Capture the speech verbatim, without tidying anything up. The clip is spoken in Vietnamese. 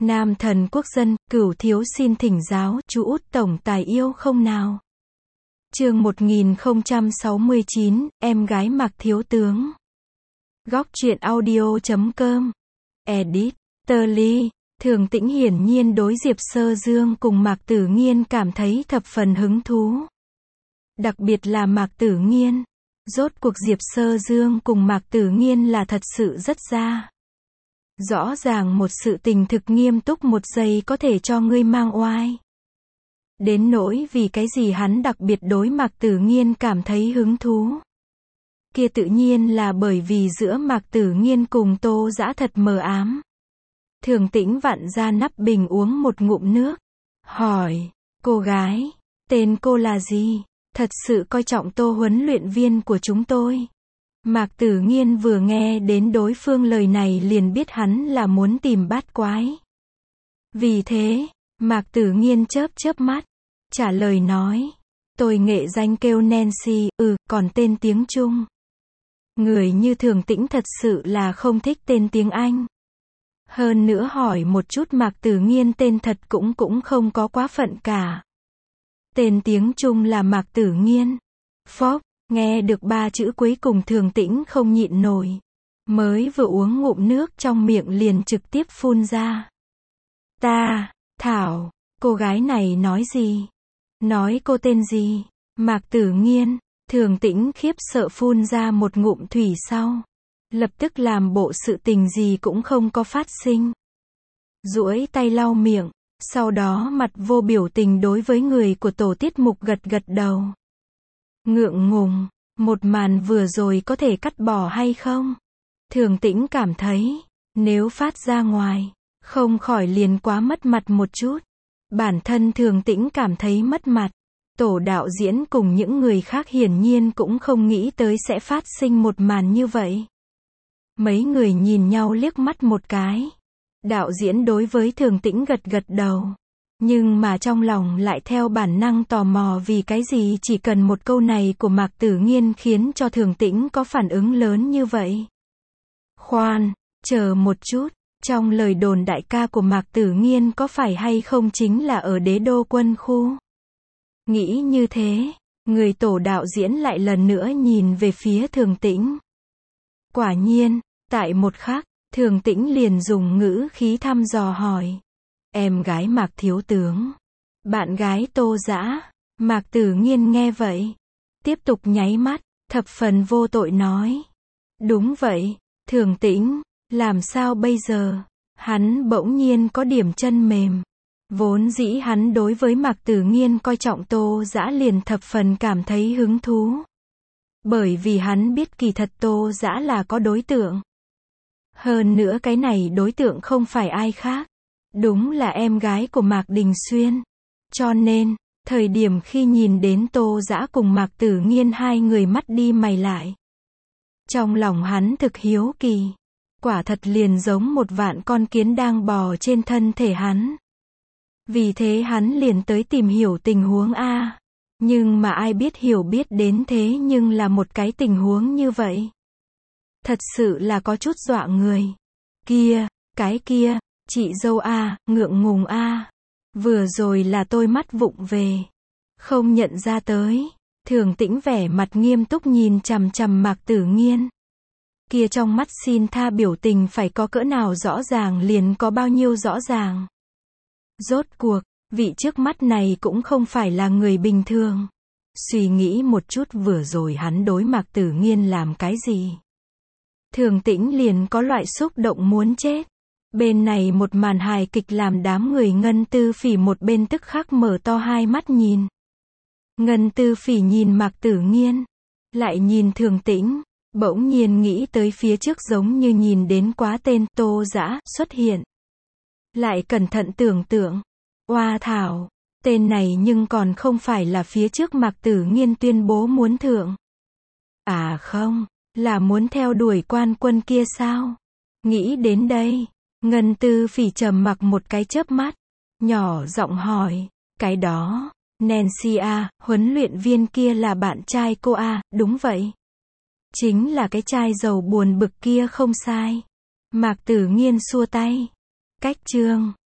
Nam thần quốc dân, cửu thiếu xin thỉnh giáo, chú út tổng tài yêu không nào? Chương một nghìn không trăm sáu mươi chín, em gái Mạc thiếu tướng. Góc truyện audio chấm com. Edit. Tơ Ly. Thường Tĩnh hiển nhiên đối Diệp Sơ Dương cùng Mạc Tử Nghiên cảm thấy thập phần hứng thú. Đặc biệt là Mạc Tử Nghiên. Rốt cuộc Diệp Sơ Dương cùng Mạc Tử Nghiên là thật sự rất ra. Rõ ràng một sự tình thực nghiêm túc một giây có thể cho ngươi mang oai. Đến nỗi vì cái gì hắn đặc biệt đối Mạc Tử Nghiên cảm thấy hứng thú. Kia tự nhiên là bởi vì giữa Mạc Tử Nghiên cùng Tô Dã thật mờ ám. Thường Tĩnh vặn ra nắp bình uống một ngụm nước. Hỏi, cô gái, tên cô là gì? Thật sự coi trọng Tô huấn luyện viên của chúng tôi. Mạc Tử Nghiên vừa nghe đến đối phương lời này liền biết hắn là muốn tìm bát quái. Vì thế, Mạc Tử Nghiên chớp chớp mắt, trả lời nói, tôi nghệ danh kêu Nancy, ừ, còn tên tiếng Trung. Người như Thường Tĩnh thật sự là không thích tên tiếng Anh. Hơn nữa hỏi một chút Mạc Tử Nghiên tên thật cũng cũng không có quá phận cả. Tên tiếng Trung là Mạc Tử Nghiên. Phốc, nghe được ba chữ cuối cùng Thường Tĩnh không nhịn nổi. Mới vừa uống ngụm nước trong miệng liền trực tiếp phun ra. Ta, Thảo, cô gái này nói gì? Nói cô tên gì? Mạc Tử Nghiên. Thường Tĩnh khiếp sợ phun ra một ngụm thủy sau. Lập tức làm bộ sự tình gì cũng không có phát sinh. Duỗi tay lau miệng, sau đó mặt vô biểu tình đối với người của tổ tiết mục gật gật đầu. Ngượng ngùng, một màn vừa rồi có thể cắt bỏ hay không? Thường Tĩnh cảm thấy, nếu phát ra ngoài, không khỏi liền quá mất mặt một chút. Bản thân Thường Tĩnh cảm thấy mất mặt. Tổ đạo diễn cùng những người khác hiển nhiên cũng không nghĩ tới sẽ phát sinh một màn như vậy. Mấy người nhìn nhau liếc mắt một cái. Đạo diễn đối với Thường Tĩnh gật gật đầu. Nhưng mà trong lòng lại theo bản năng tò mò vì cái gì chỉ cần một câu này của Mạc Tử Nghiên khiến cho Thường Tĩnh có phản ứng lớn như vậy. Khoan, chờ một chút, trong lời đồn đại ca của Mạc Tử Nghiên có phải hay không chính là ở Đế Đô quân khu? Nghĩ như thế, người tổ đạo diễn lại lần nữa nhìn về phía Thường Tĩnh. Quả nhiên, tại một khắc, Thường Tĩnh liền dùng ngữ khí thăm dò hỏi. Em gái Mạc thiếu tướng. Bạn gái Tô Dã. Mạc Tử Nghiên nghe vậy. Tiếp tục nháy mắt, thập phần vô tội nói. Đúng vậy, Thường Tĩnh, làm sao bây giờ? Hắn bỗng nhiên có điểm chân mềm. Vốn dĩ hắn đối với Mạc Tử Nghiên coi trọng Tô Dã liền thập phần cảm thấy hứng thú. Bởi vì hắn biết kỳ thật Tô Dã là có đối tượng. Hơn nữa cái này đối tượng không phải ai khác. Đúng là em gái của Mạc Đình Xuyên. Cho nên, thời điểm khi nhìn đến Tô Dã cùng Mạc Tử Nghiên hai người mắt đi mày lại. Trong lòng hắn thực hiếu kỳ. Quả thật liền giống một vạn con kiến đang bò trên thân thể hắn. Vì thế hắn liền tới tìm hiểu tình huống A. Nhưng mà ai biết hiểu biết đến thế nhưng là một cái tình huống như vậy. Thật sự là có chút dọa người. Kia, cái kia, chị dâu A, ngượng ngùng A. Vừa rồi là tôi mắt vụng về. Không nhận ra tới. Thường Tĩnh vẻ mặt nghiêm túc nhìn chằm chằm Mạc Tử Nghiên. Kia trong mắt xin tha biểu tình phải có cỡ nào rõ ràng liền có bao nhiêu rõ ràng. Rốt cuộc, vị trước mắt này cũng không phải là người bình thường. Suy nghĩ một chút vừa rồi hắn đối Mạc Tử Nghiên làm cái gì? Thường Tĩnh liền có loại xúc động muốn chết. Bên này một màn hài kịch làm đám người Ngân Tư Phỉ một bên tức khắc mở to hai mắt nhìn. Ngân Tư Phỉ nhìn Mạc Tử Nghiên, lại nhìn Thường Tĩnh, bỗng nhiên nghĩ tới phía trước giống như nhìn đến quá tên Tô Dã xuất hiện. Lại cẩn thận tưởng tượng, oa thảo, tên này nhưng còn không phải là phía trước Mạc Tử Nghiên tuyên bố muốn thượng. À không, là muốn theo đuổi quan quân kia sao? Nghĩ đến đây, Ngân Tư Phỉ trầm mặc một cái chớp mắt, nhỏ giọng hỏi, cái đó, Nancy A, huấn luyện viên kia là bạn trai cô A, đúng vậy. Chính là cái trai giàu buồn bực kia không sai. Mạc Tử Nghiên xua tay. Cách chương.